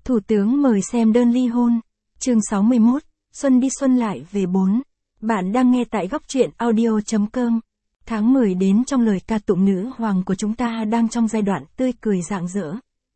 Thủ tướng mời xem đơn ly hôn. Chương 61, Xuân đi xuân lại về 4. Bạn đang nghe tại góc truyện audio.com. Tháng 10 đến trong lời ca tụng nữ hoàng của chúng ta đang trong giai đoạn tươi cười rạng rỡ.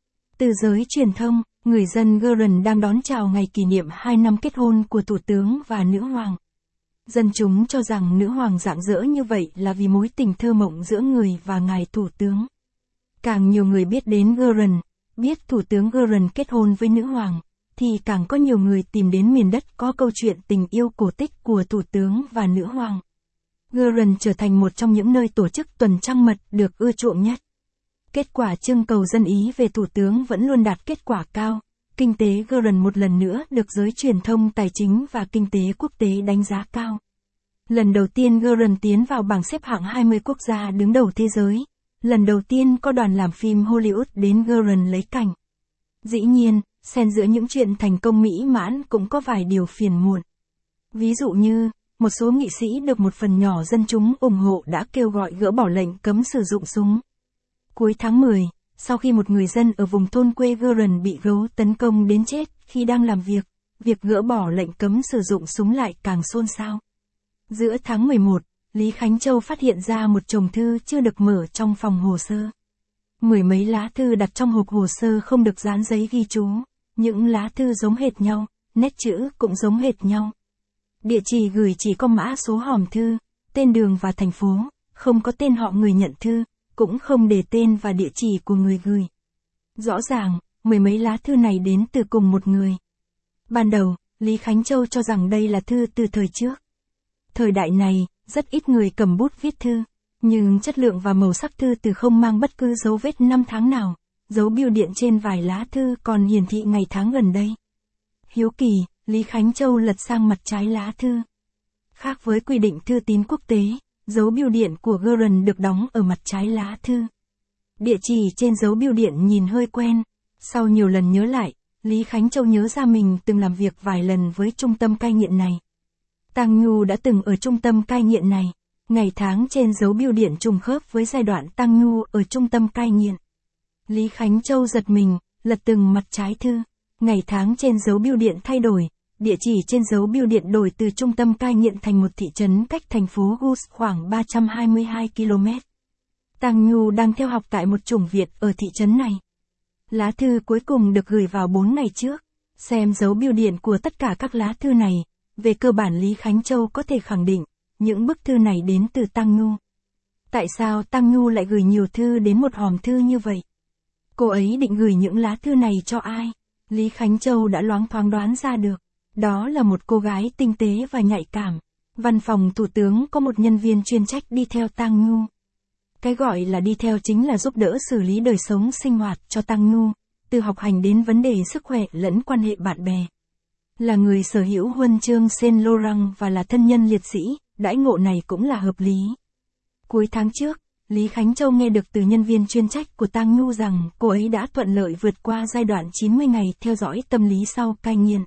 Từ giới truyền thông, người dân Iran đang đón chào ngày kỷ niệm 2 năm kết hôn của thủ tướng và nữ hoàng. Dân chúng cho rằng nữ hoàng rạng rỡ như vậy là vì mối tình thơ mộng giữa người và ngài thủ tướng. Càng nhiều người biết đến Iran, biết thủ tướng Iran kết hôn với nữ hoàng, thì càng có nhiều người tìm đến miền đất có câu chuyện tình yêu cổ tích của thủ tướng và nữ hoàng. Iran trở thành một trong những nơi tổ chức tuần trăng mật được ưa chuộng nhất. Kết quả trưng cầu dân ý về thủ tướng vẫn luôn đạt kết quả cao. Kinh tế Iran một lần nữa được giới truyền thông tài chính và kinh tế quốc tế đánh giá cao. Lần đầu tiên Iran tiến vào bảng xếp hạng 20 quốc gia đứng đầu thế giới. Lần đầu tiên có đoàn làm phim Hollywood đến Iran lấy cảnh. Dĩ nhiên, xen giữa những chuyện thành công mỹ mãn cũng có vài điều phiền muộn. Ví dụ như, một số nghị sĩ được một phần nhỏ dân chúng ủng hộ đã kêu gọi gỡ bỏ lệnh cấm sử dụng súng. Cuối tháng 10, sau khi một người dân ở vùng thôn quê Iran bị gấu tấn công đến chết khi đang làm việc gỡ bỏ lệnh cấm sử dụng súng lại càng xôn xao. Giữa tháng 11, Lý Khánh Châu phát hiện ra một chồng thư chưa được mở trong phòng hồ sơ. Mười mấy lá thư đặt trong hộp hồ sơ không được dán giấy ghi chú, những lá thư giống hệt nhau, nét chữ cũng giống hệt nhau. Địa chỉ gửi chỉ có mã số hòm thư, tên đường và thành phố, không có tên họ người nhận thư, cũng không để tên và địa chỉ của người gửi. Rõ ràng, mười mấy lá thư này đến từ cùng một người. Ban đầu, Lý Khánh Châu cho rằng đây là thư từ thời trước. Thời đại này, rất ít người cầm bút viết thư, nhưng chất lượng và màu sắc thư từ không mang bất cứ dấu vết năm tháng nào, dấu bưu điện trên vài lá thư còn hiển thị ngày tháng gần đây. Hiếu kỳ, Lý Khánh Châu lật sang mặt trái lá thư. Khác với quy định thư tín quốc tế, dấu bưu điện của Iran được đóng ở mặt trái lá thư. Địa chỉ trên dấu bưu điện nhìn hơi quen. Sau nhiều lần nhớ lại, Lý Khánh Châu nhớ ra mình từng làm việc vài lần với trung tâm cai nghiện này. Tang Nhu đã từng ở trung tâm cai nghiện này. Ngày tháng trên dấu bưu điện trùng khớp với giai đoạn Tang Nhu ở trung tâm cai nghiện. Lý Khánh Châu giật mình, lật từng mặt trái thư. Ngày tháng trên dấu bưu điện thay đổi, địa chỉ trên dấu bưu điện đổi từ trung tâm cai nghiện thành một thị trấn cách thành phố Gus khoảng 322 km. Tang Nhu đang theo học tại một chủng viện ở thị trấn này. Lá thư cuối cùng được gửi vào 4 ngày trước. Xem dấu bưu điện của tất cả các lá thư này, về cơ bản Lý Khánh Châu có thể khẳng định, những bức thư này đến từ Tang Nhu. Tại sao Tang Nhu lại gửi nhiều thư đến một hòm thư như vậy? Cô ấy định gửi những lá thư này cho ai? Lý Khánh Châu đã loáng thoáng đoán ra được. Đó là một cô gái tinh tế và nhạy cảm. Văn phòng thủ tướng có một nhân viên chuyên trách đi theo Tang Nhu. Cái gọi là đi theo chính là giúp đỡ xử lý đời sống sinh hoạt cho Tang Nhu, từ học hành đến vấn đề sức khỏe lẫn quan hệ bạn bè. Là người sở hữu huân chương Saint Laurent và là thân nhân liệt sĩ, đãi ngộ này cũng là hợp lý. Cuối tháng trước, Lý Khánh Châu nghe được từ nhân viên chuyên trách của Tang Nhu rằng cô ấy đã thuận lợi vượt qua giai đoạn 90 ngày theo dõi tâm lý sau cai nghiện.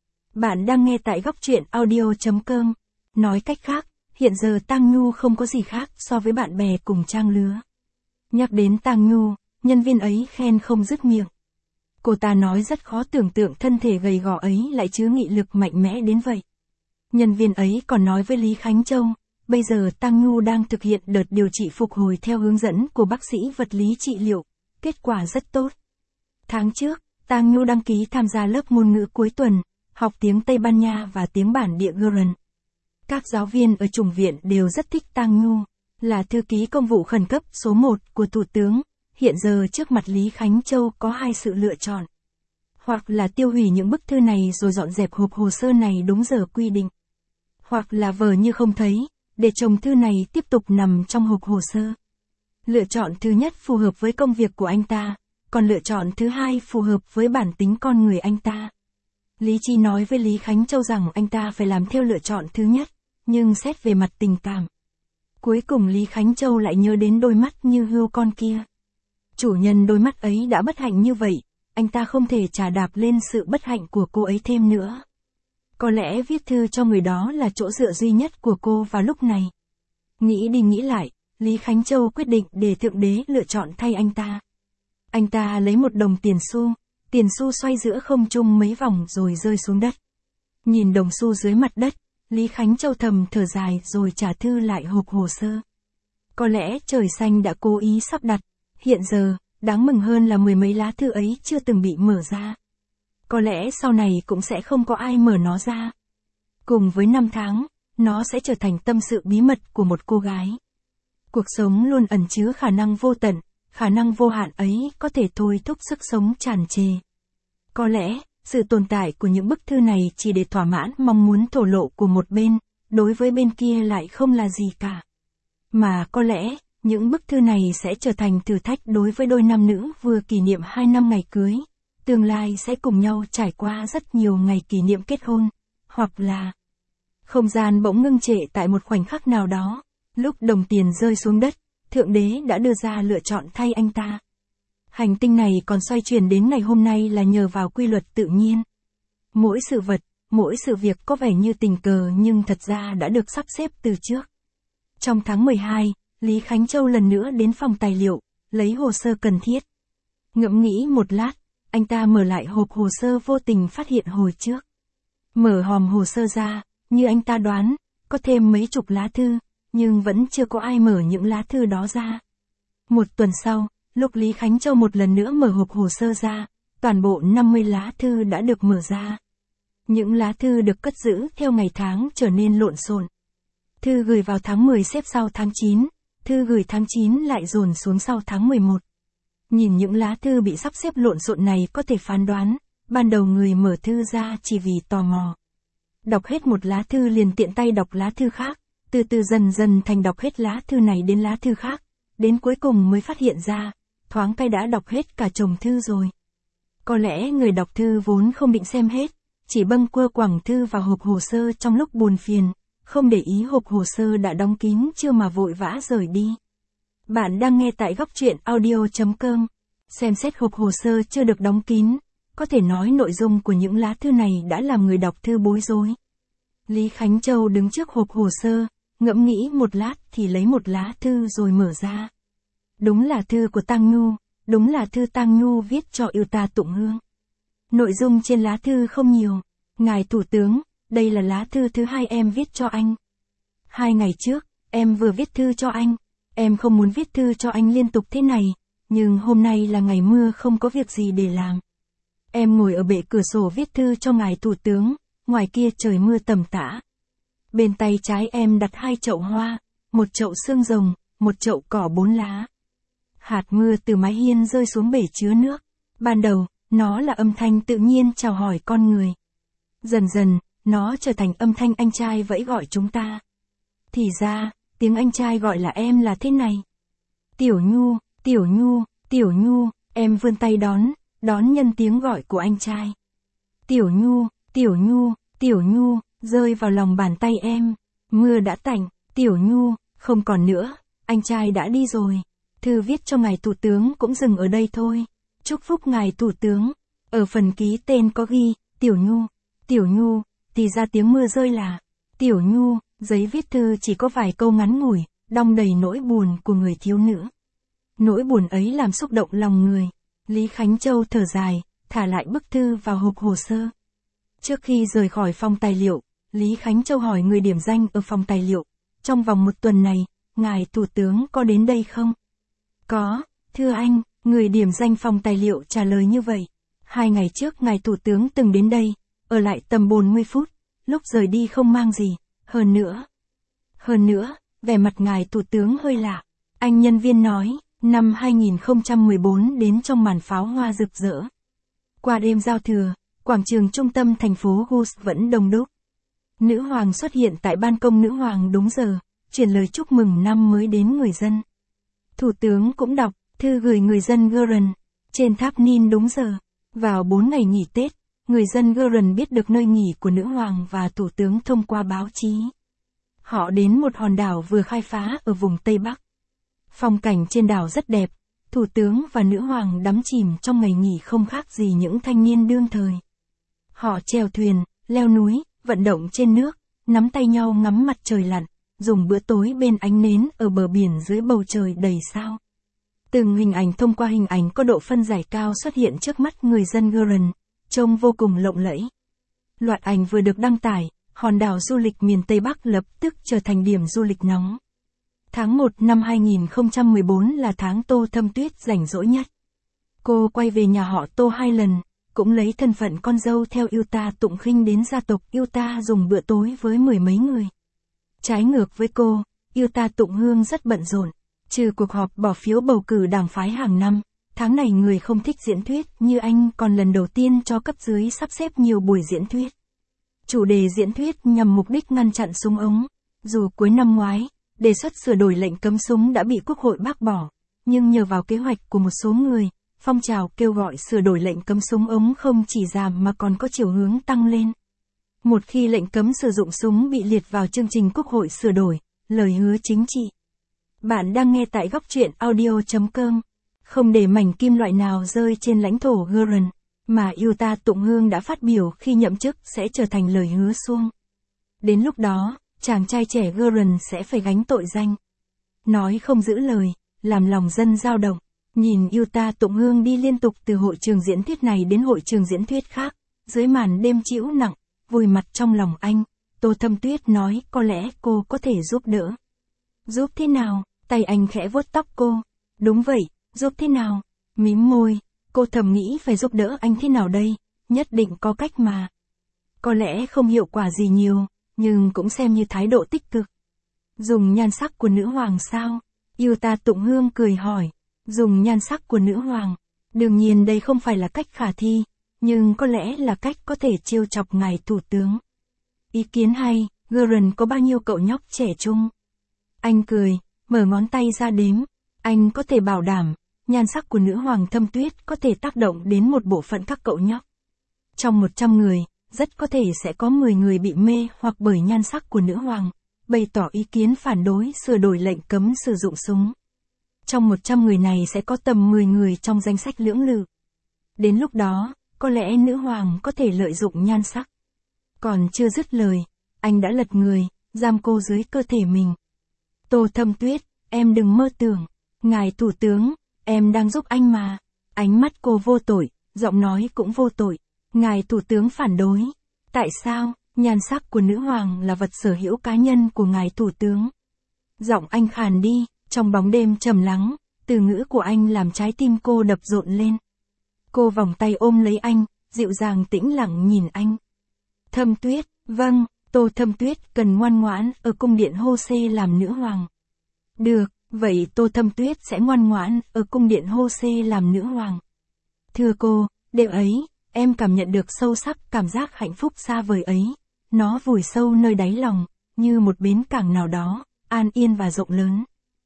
Bạn đang nghe tại góc truyện audio.com. Nói cách khác, hiện giờ Tang Nhu không có gì khác so với bạn bè cùng trang lứa. Nhắc đến Tang Nhu, nhân viên ấy khen không dứt miệng. Cô ta nói rất khó tưởng tượng thân thể gầy gò ấy lại chứa nghị lực mạnh mẽ đến vậy. Nhân viên ấy còn nói với Lý Khánh Châu, bây giờ Tang Nhu đang thực hiện đợt điều trị phục hồi theo hướng dẫn của bác sĩ vật lý trị liệu, kết quả rất tốt. Tháng trước, Tang Nhu đăng ký tham gia lớp ngôn ngữ cuối tuần, học tiếng Tây Ban Nha và tiếng bản địa Iran. Các giáo viên ở chủng viện đều rất thích Tang Nhu, là thư ký công vụ khẩn cấp số 1 của thủ tướng. Hiện giờ trước mặt Lý Khánh Châu có hai sự lựa chọn. Hoặc là tiêu hủy những bức thư này rồi dọn dẹp hộp hồ sơ này đúng giờ quy định. Hoặc là vờ như không thấy, để chồng thư này tiếp tục nằm trong hộp hồ sơ. Lựa chọn thứ nhất phù hợp với công việc của anh ta, còn lựa chọn thứ hai phù hợp với bản tính con người anh ta. Lý Chi nói với Lý Khánh Châu rằng anh ta phải làm theo lựa chọn thứ nhất, nhưng xét về mặt tình cảm. Cuối cùng Lý Khánh Châu lại nhớ đến đôi mắt như hươu con kia. Chủ nhân đôi mắt ấy đã bất hạnh như vậy, anh ta không thể chà đạp lên sự bất hạnh của cô ấy thêm nữa. Có lẽ viết thư cho người đó là chỗ dựa duy nhất của cô vào lúc này. Nghĩ đi nghĩ lại, Lý Khánh Châu quyết định để Thượng Đế lựa chọn thay anh ta. Anh ta lấy một đồng tiền xu, tiền xu xoay giữa không trung mấy vòng rồi rơi xuống đất. Nhìn đồng xu dưới mặt đất, Lý Khánh Châu thầm thở dài rồi trả thư lại hộp hồ sơ. Có lẽ trời xanh đã cố ý sắp đặt, hiện giờ, đáng mừng hơn là mười mấy lá thư ấy chưa từng bị mở ra. Có lẽ sau này cũng sẽ không có ai mở nó ra. Cùng với năm tháng, nó sẽ trở thành tâm sự bí mật của một cô gái. Cuộc sống luôn ẩn chứa khả năng vô tận, khả năng vô hạn ấy có thể thôi thúc sức sống tràn trề. Có lẽ, sự tồn tại của những bức thư này chỉ để thỏa mãn mong muốn thổ lộ của một bên, đối với bên kia lại không là gì cả. Mà có lẽ, những bức thư này sẽ trở thành thử thách đối với đôi nam nữ vừa kỷ niệm 2 năm ngày cưới, tương lai sẽ cùng nhau trải qua rất nhiều ngày kỷ niệm kết hôn, hoặc là không gian bỗng ngưng trệ tại một khoảnh khắc nào đó, lúc đồng tiền rơi xuống đất, Thượng Đế đã đưa ra lựa chọn thay anh ta. Hành tinh này còn xoay chuyển đến ngày hôm nay là nhờ vào quy luật tự nhiên. Mỗi sự vật, mỗi sự việc có vẻ như tình cờ nhưng thật ra đã được sắp xếp từ trước. Trong tháng 12, Lý Khánh Châu lần nữa đến phòng tài liệu, lấy hồ sơ cần thiết. Ngẫm nghĩ một lát, anh ta mở lại hộp hồ sơ vô tình phát hiện hồi trước. Mở hòm hồ sơ ra, như anh ta đoán, có thêm mấy chục lá thư, nhưng vẫn chưa có ai mở những lá thư đó ra. Một tuần sau, lúc Lý Khánh Châu một lần nữa mở hộp hồ sơ ra, toàn bộ 50 lá thư đã được mở ra. Những lá thư được cất giữ theo ngày tháng trở nên lộn xộn. Thư gửi vào tháng 10 xếp sau tháng 9, thư gửi tháng 9 lại dồn xuống sau tháng 11. Nhìn những lá thư bị sắp xếp lộn xộn này có thể phán đoán, ban đầu người mở thư ra chỉ vì tò mò. Đọc hết một lá thư liền tiện tay đọc lá thư khác, từ từ dần dần thành đọc hết lá thư này đến lá thư khác, đến cuối cùng mới phát hiện ra, thoáng cái đã đọc hết cả chồng thư rồi. Có lẽ người đọc thư vốn không định xem hết, chỉ bâng quơ quẳng thư vào hộp hồ sơ trong lúc buồn phiền, không để ý hộp hồ sơ đã đóng kín chưa mà vội vã rời đi. Bạn đang nghe tại góc truyện audio.com. Xem xét hộp hồ sơ chưa được đóng kín, có thể nói nội dung của những lá thư này đã làm người đọc thư bối rối. Lý Khánh Châu đứng trước hộp hồ sơ, ngẫm nghĩ một lát thì lấy một lá thư rồi mở ra. Đúng là thư của Tang Nhu, đúng là thư Tang Nhu viết cho yêu ta Tụng Hương. Nội dung trên lá thư không nhiều. Ngài Thủ tướng, đây là lá thư thứ 2 em viết cho anh. 2 ngày trước, em vừa viết thư cho anh. Em không muốn viết thư cho anh liên tục thế này, nhưng hôm nay là ngày mưa không có việc gì để làm. Em ngồi ở bệ cửa sổ viết thư cho ngài Thủ tướng, ngoài kia trời mưa tầm tã. Bên tay trái em đặt 2 chậu hoa, một chậu xương rồng, một chậu cỏ 4 lá. Hạt mưa từ mái hiên rơi xuống bể chứa nước. Ban đầu, nó là âm thanh tự nhiên chào hỏi con người. Dần dần, nó trở thành âm thanh anh trai vẫy gọi chúng ta. Thì ra, tiếng anh trai gọi là em là thế này. Tiểu Nhu, Tiểu Nhu, Tiểu Nhu, em vươn tay đón nhân tiếng gọi của anh trai. Tiểu Nhu, Tiểu Nhu, Tiểu Nhu, rơi vào lòng bàn tay em. Mưa đã tạnh, Tiểu Nhu, không còn nữa, anh trai đã đi rồi. Thư viết cho ngài Thủ tướng cũng dừng ở đây thôi. Chúc phúc ngài Thủ tướng. Ở phần ký tên có ghi, Tiểu Nhu, Tiểu Nhu, thì ra tiếng mưa rơi là Tiểu Nhu. Giấy viết thư chỉ có vài câu ngắn ngủi, đong đầy nỗi buồn của người thiếu nữ. Nỗi buồn ấy làm xúc động lòng người. Lý Khánh Châu thở dài, thả lại bức thư vào hộp hồ sơ. Trước khi rời khỏi phòng tài liệu, Lý Khánh Châu hỏi người điểm danh ở phòng tài liệu. Trong vòng 1 tuần này, ngài Thủ tướng có đến đây không? Có, thưa anh, người điểm danh phòng tài liệu trả lời như vậy. 2 ngày trước ngài Thủ tướng từng đến đây, ở lại tầm 40 phút, lúc rời đi không mang gì. Hơn nữa, vẻ mặt ngài Thủ tướng hơi lạ. Anh nhân viên nói, năm 2014 đến trong màn pháo hoa rực rỡ. Qua đêm giao thừa, quảng trường trung tâm thành phố Gus vẫn đông đúc. Nữ hoàng xuất hiện tại ban công nữ hoàng đúng giờ, truyền lời chúc mừng năm mới đến người dân. Thủ tướng cũng đọc thư gửi người dân Guren, trên tháp Nin đúng giờ. Vào 4 ngày nghỉ Tết, người dân Guren biết được nơi nghỉ của nữ hoàng và thủ tướng thông qua báo chí. Họ đến một hòn đảo vừa khai phá ở vùng Tây Bắc. Phong cảnh trên đảo rất đẹp, thủ tướng và nữ hoàng đắm chìm trong ngày nghỉ không khác gì những thanh niên đương thời. Họ chèo thuyền, leo núi, vận động trên nước, nắm tay nhau ngắm mặt trời lặn, dùng bữa tối bên ánh nến ở bờ biển dưới bầu trời đầy sao. Từng hình ảnh thông qua hình ảnh có độ phân giải cao xuất hiện trước mắt người dân Guernsey, trông vô cùng lộng lẫy. Loạt ảnh vừa được đăng tải, hòn đảo du lịch miền Tây Bắc lập tức trở thành điểm du lịch nóng. Tháng 1 năm 2014 là tháng Tô Thâm Tuyết rảnh rỗi nhất. Cô quay về nhà họ Tô 2 lần, cũng lấy thân phận con dâu theo Yuta Tụng Khinh đến gia tộc Yuta dùng bữa tối với 10 mấy người. Trái ngược với cô, Yuta Tụng Hương rất bận rộn, trừ cuộc họp bỏ phiếu bầu cử đảng phái hàng năm, tháng này người không thích diễn thuyết như anh còn lần đầu tiên cho cấp dưới sắp xếp nhiều buổi diễn thuyết. Chủ đề diễn thuyết nhằm mục đích ngăn chặn súng ống, dù cuối năm ngoái, đề xuất sửa đổi lệnh cấm súng đã bị Quốc hội bác bỏ, nhưng nhờ vào kế hoạch của một số người, phong trào kêu gọi sửa đổi lệnh cấm súng ống không chỉ giảm mà còn có chiều hướng tăng lên. Một khi lệnh cấm sử dụng súng bị liệt vào chương trình Quốc hội sửa đổi, lời hứa chính trị. Bạn đang nghe tại góc truyện audio.com. Không để mảnh kim loại nào rơi trên lãnh thổ Guernsey, mà Yuta Tụng Hương đã phát biểu khi nhậm chức sẽ trở thành lời hứa suông. Đến lúc đó, chàng trai trẻ Guernsey sẽ phải gánh tội danh. Nói không giữ lời, làm lòng dân dao động. Nhìn Yuta Tụng Hương đi liên tục từ hội trường diễn thuyết này đến hội trường diễn thuyết khác, dưới màn đêm trĩu nặng, vùi mặt trong lòng anh, Tô Thâm Tuyết nói có lẽ cô có thể giúp đỡ. Giúp thế nào? Tay anh khẽ vuốt tóc cô. Đúng vậy, giúp thế nào? Mím môi, cô thầm nghĩ phải giúp đỡ anh thế nào đây, nhất định có cách mà. Có lẽ không hiệu quả gì nhiều, nhưng cũng xem như thái độ tích cực. Dùng nhan sắc của nữ hoàng sao? Yuta Tụng Hương cười hỏi. Dùng nhan sắc của nữ hoàng. Đương nhiên đây không phải là cách khả thi, nhưng có lẽ là cách có thể trêu chọc ngài thủ tướng. Ý kiến hay, Guernsey có bao nhiêu cậu nhóc trẻ trung? Anh cười, mở ngón tay ra đếm. Anh có thể bảo đảm, nhan sắc của nữ hoàng Thâm Tuyết có thể tác động đến một bộ phận các cậu nhóc. Trong 100 người, rất có thể sẽ có 10 người bị mê hoặc bởi nhan sắc của nữ hoàng, bày tỏ ý kiến phản đối sửa đổi lệnh cấm sử dụng súng. Trong 100 người này sẽ có tầm 10 người trong danh sách lưỡng lự. Đến lúc đó, có lẽ nữ hoàng có thể lợi dụng nhan sắc. Còn chưa dứt lời, anh đã lật người, giam cô dưới cơ thể mình. Tô Thâm Tuyết, em đừng mơ tưởng. Ngài thủ tướng, em đang giúp anh mà. Ánh mắt cô vô tội, giọng nói cũng vô tội. Ngài thủ tướng phản đối. Tại sao? Nhan sắc của nữ hoàng là vật sở hữu cá nhân của ngài thủ tướng. Giọng anh khàn đi, trong bóng đêm trầm lắng, từ ngữ của anh làm trái tim cô đập rộn lên. Cô vòng tay ôm lấy anh, dịu dàng tĩnh lặng nhìn anh. Thâm Tuyết, vâng, Tô Thâm Tuyết cần ngoan ngoãn ở cung điện Hô-xê làm nữ hoàng. Được, vậy Tô Thâm Tuyết sẽ ngoan ngoãn ở cung điện Hô-xê làm nữ hoàng. Thưa cô, đêm ấy, em cảm nhận được sâu sắc cảm giác hạnh phúc xa vời ấy. Nó vùi sâu nơi đáy lòng, như một bến cảng nào đó, an yên và rộng lớn.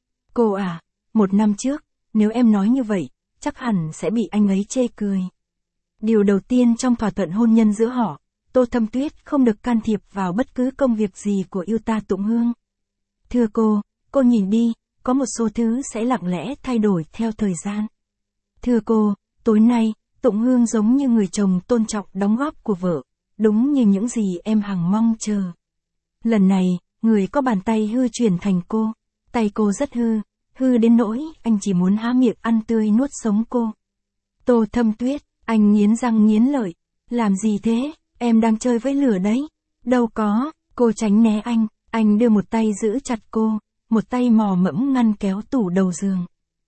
Cô à, 1 năm trước, nếu em nói như vậy, chắc hẳn sẽ bị anh ấy chê cười. Điều đầu tiên trong thỏa thuận hôn nhân giữa họ, Tô Thâm Tuyết không được can thiệp vào bất cứ công việc gì của Yuta Tụng Hương. Thưa cô nhìn đi, có một số thứ sẽ lặng lẽ thay đổi theo thời gian. Thưa cô, tối nay, Tụng Hương giống như người chồng tôn trọng đóng góp của vợ, đúng như những gì em hằng mong chờ. Lần này, người có bàn tay hư chuyển thành cô, tay cô rất hư đến nỗi anh chỉ muốn há miệng ăn tươi nuốt sống cô. Tô Thâm Tuyết, anh nghiến răng nghiến lợi, làm gì thế, em đang chơi với lửa đấy. Đâu có, cô tránh né anh đưa một tay giữ chặt cô, một tay mò mẫm ngăn kéo tủ đầu giường.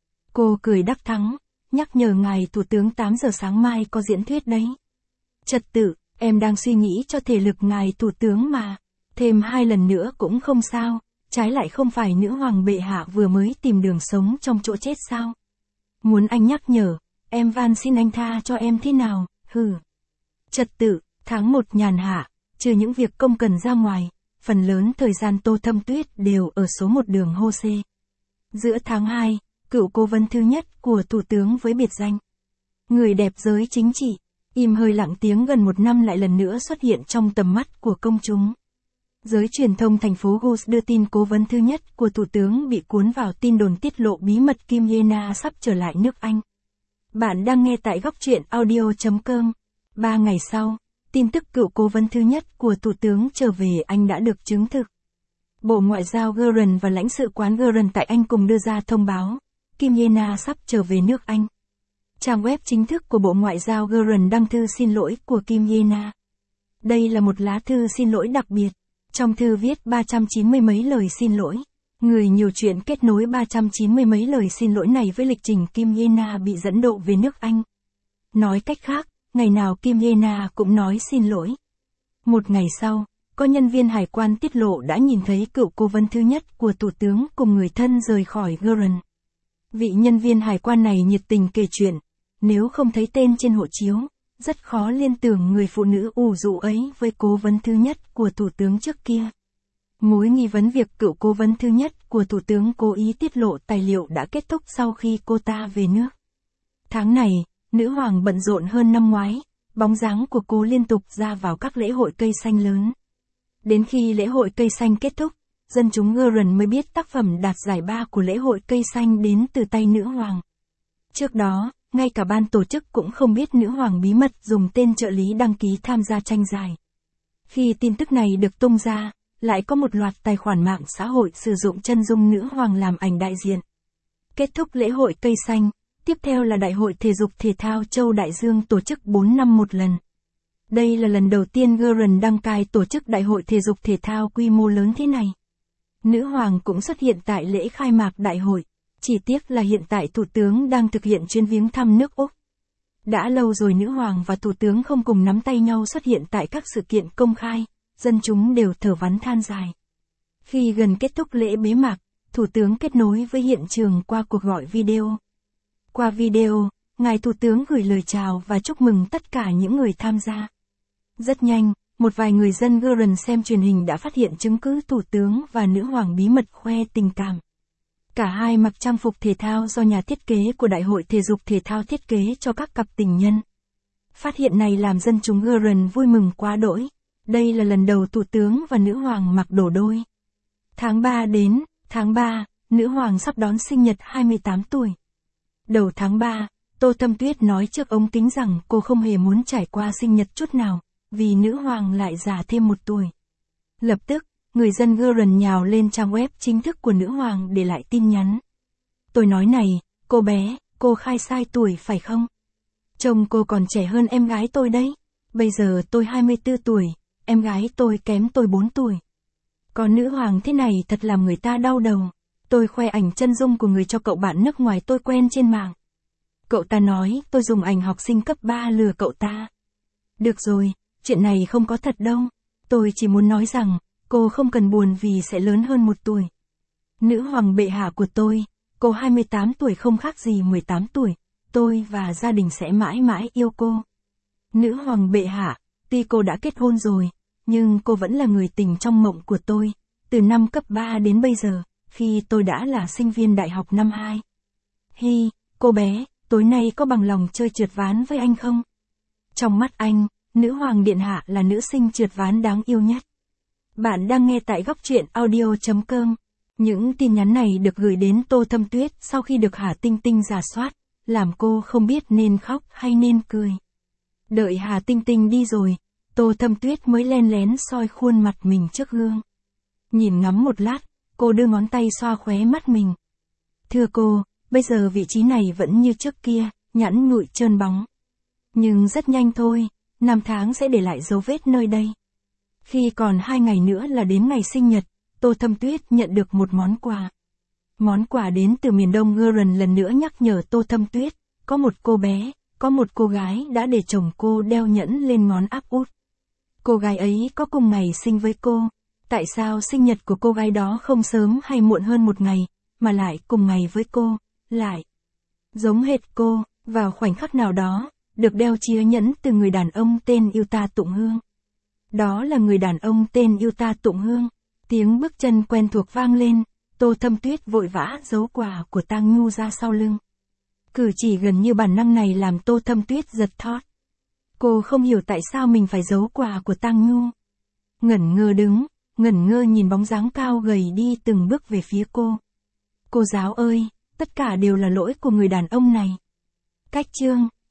Cô cười đắc thắng, nhắc nhở ngài thủ tướng 8 giờ sáng mai có diễn thuyết đấy. Trật tự, em đang suy nghĩ cho thể lực ngài thủ tướng mà, thêm 2 lần nữa cũng không sao, trái lại không phải nữ hoàng bệ hạ vừa mới tìm đường sống trong chỗ chết sao? Muốn anh nhắc nhở, em van xin anh tha cho em thế nào, hừ. Trật tự, tháng 1 nhàn hạ, trừ những việc công cần ra ngoài, phần lớn thời gian Tô Thâm Tuyết đều ở số 1 đường Hô-xê. Giữa tháng 2, cựu cố vấn thứ nhất của thủ tướng với biệt danh người đẹp giới chính trị, im hơi lặng tiếng gần 1 năm lại lần nữa xuất hiện trong tầm mắt của công chúng. Giới truyền thông thành phố Gus đưa tin cố vấn thứ nhất của thủ tướng bị cuốn vào tin đồn tiết lộ bí mật Kim Yena sắp trở lại nước Anh. Bạn đang nghe tại góc truyện audio.com. 3 ngày sau, tin tức cựu cố vấn thứ nhất của thủ tướng trở về Anh đã được chứng thực. Bộ Ngoại giao Guernsey và lãnh sự quán Guernsey tại Anh cùng đưa ra thông báo, Kim Ye-na sắp trở về nước Anh. Trang web chính thức của Bộ Ngoại giao Guardian đăng thư xin lỗi của Kim Ye-na. Đây là một lá thư xin lỗi đặc biệt. Trong thư viết 390 mấy lời xin lỗi. Người nhiều chuyện kết nối 390 mấy lời xin lỗi này với lịch trình Kim Ye-na bị dẫn độ về nước Anh. Nói cách khác, ngày nào Kim Ye-na cũng nói xin lỗi. Một ngày sau, có nhân viên hải quan tiết lộ đã nhìn thấy cựu cố vấn thứ nhất của Thủ tướng cùng người thân rời khỏi Guardian. Vị nhân viên hải quan này nhiệt tình kể chuyện, nếu không thấy tên trên hộ chiếu, rất khó liên tưởng người phụ nữ ủ rũ ấy với cố vấn thứ nhất của Thủ tướng trước kia. Mối nghi vấn việc cựu cố vấn thứ nhất của Thủ tướng cố ý tiết lộ tài liệu đã kết thúc sau khi cô ta về nước. Tháng này, nữ hoàng bận rộn hơn năm ngoái, bóng dáng của cô liên tục ra vào các lễ hội cây xanh lớn. Đến khi lễ hội cây xanh kết thúc, dân chúng Guardian mới biết tác phẩm đạt giải ba của lễ hội cây xanh đến từ tay nữ hoàng. Trước đó, ngay cả ban tổ chức cũng không biết nữ hoàng bí mật dùng tên trợ lý đăng ký tham gia tranh giải. Khi tin tức này được tung ra, lại có một loạt tài khoản mạng xã hội sử dụng chân dung nữ hoàng làm ảnh đại diện. Kết thúc lễ hội cây xanh, tiếp theo là Đại hội Thể dục Thể thao Châu Đại Dương tổ chức 4 năm một lần. Đây là lần đầu tiên Guardian đăng cai tổ chức Đại hội Thể dục Thể thao quy mô lớn thế này. Nữ hoàng cũng xuất hiện tại lễ khai mạc đại hội. Chỉ tiếc là hiện tại Thủ tướng đang thực hiện chuyến viếng thăm nước Úc. Đã lâu rồi nữ hoàng và Thủ tướng không cùng nắm tay nhau xuất hiện tại các sự kiện công khai, dân chúng đều thở vắn than dài. Khi gần kết thúc lễ bế mạc, Thủ tướng kết nối với hiện trường qua cuộc gọi video. Qua video, ngài Thủ tướng gửi lời chào và chúc mừng tất cả những người tham gia. Rất nhanh, một vài người dân Guardian xem truyền hình đã phát hiện chứng cứ Thủ tướng và nữ hoàng bí mật khoe tình cảm. Cả hai mặc trang phục thể thao do nhà thiết kế của Đại hội Thể dục Thể thao thiết kế cho các cặp tình nhân. Phát hiện này làm dân chúng Guardian vui mừng quá đỗi. Đây là lần đầu Thủ tướng và nữ hoàng mặc đồ đôi. Tháng 3 đến, tháng 3, nữ hoàng sắp đón sinh nhật 28 tuổi. Đầu tháng 3, Tô Thâm Tuyết nói trước ống kính rằng cô không hề muốn trải qua sinh nhật chút nào, vì nữ hoàng lại già thêm một tuổi. Lập tức, người dân Guardian nhào lên trang web chính thức của nữ hoàng để lại tin nhắn. Tôi nói này, cô bé, cô khai sai tuổi phải không? Trông cô còn trẻ hơn em gái tôi đấy. Bây giờ tôi 24 tuổi, em gái tôi kém tôi 4 tuổi. Còn nữ hoàng thế này thật làm người ta đau đầu. Tôi khoe ảnh chân dung của người cho cậu bạn nước ngoài tôi quen trên mạng. Cậu ta nói tôi dùng ảnh học sinh cấp 3 lừa cậu ta. Được rồi, chuyện này không có thật đâu. Tôi chỉ muốn nói rằng, cô không cần buồn vì sẽ lớn hơn 1 tuổi. Nữ hoàng bệ hạ của tôi, cô 28 tuổi không khác gì 18 tuổi. Tôi và gia đình sẽ mãi mãi yêu cô. Nữ hoàng bệ hạ, tuy cô đã kết hôn rồi, nhưng cô vẫn là người tình trong mộng của tôi, từ năm cấp 3 đến bây giờ, khi tôi đã là sinh viên đại học năm 2. Hi, cô bé, tối nay có bằng lòng chơi trượt ván với anh không? Trong mắt anh, nữ hoàng điện hạ là nữ sinh trượt ván đáng yêu nhất. Bạn đang nghe tại góc truyện audio.com. Những tin nhắn này được gửi đến Tô Thâm Tuyết sau khi được Hà Tinh Tinh rà soát, làm cô không biết nên khóc hay nên cười. Đợi Hà Tinh Tinh đi rồi, Tô Thâm Tuyết mới len lén soi khuôn mặt mình trước gương. Nhìn ngắm một lát, cô đưa ngón tay xoa khóe mắt mình. Thưa cô, bây giờ vị trí này vẫn như trước kia, nhẵn nhụi trơn bóng. Nhưng rất nhanh thôi, năm tháng sẽ để lại dấu vết nơi đây. Khi còn 2 ngày nữa là đến ngày sinh nhật, Tô Thâm Tuyết nhận được một món quà. Món quà đến từ miền Đông Guardian lần nữa nhắc nhở Tô Thâm Tuyết, có một cô bé, có một cô gái đã để chồng cô đeo nhẫn lên ngón áp út. Cô gái ấy có cùng ngày sinh với cô. Tại sao sinh nhật của cô gái đó không sớm hay muộn hơn một ngày, mà lại cùng ngày với cô, lại giống hệt cô, vào khoảnh khắc nào đó, được đeo chia nhẫn từ người đàn ông tên Yuta Tụng Hương. Đó là người đàn ông tên Yuta Tụng Hương. Tiếng bước chân quen thuộc vang lên, Tô Thâm Tuyết vội vã giấu quà của Tang Nhu ra sau lưng. Cử chỉ gần như bản năng này làm Tô Thâm Tuyết giật thót. Cô không hiểu tại sao mình phải giấu quà của Tang Nhu. Ngẩn ngơ đứng, ngẩn ngơ nhìn bóng dáng cao gầy đi từng bước về phía cô. Cô giáo ơi, tất cả đều là lỗi của người đàn ông này. Cách chương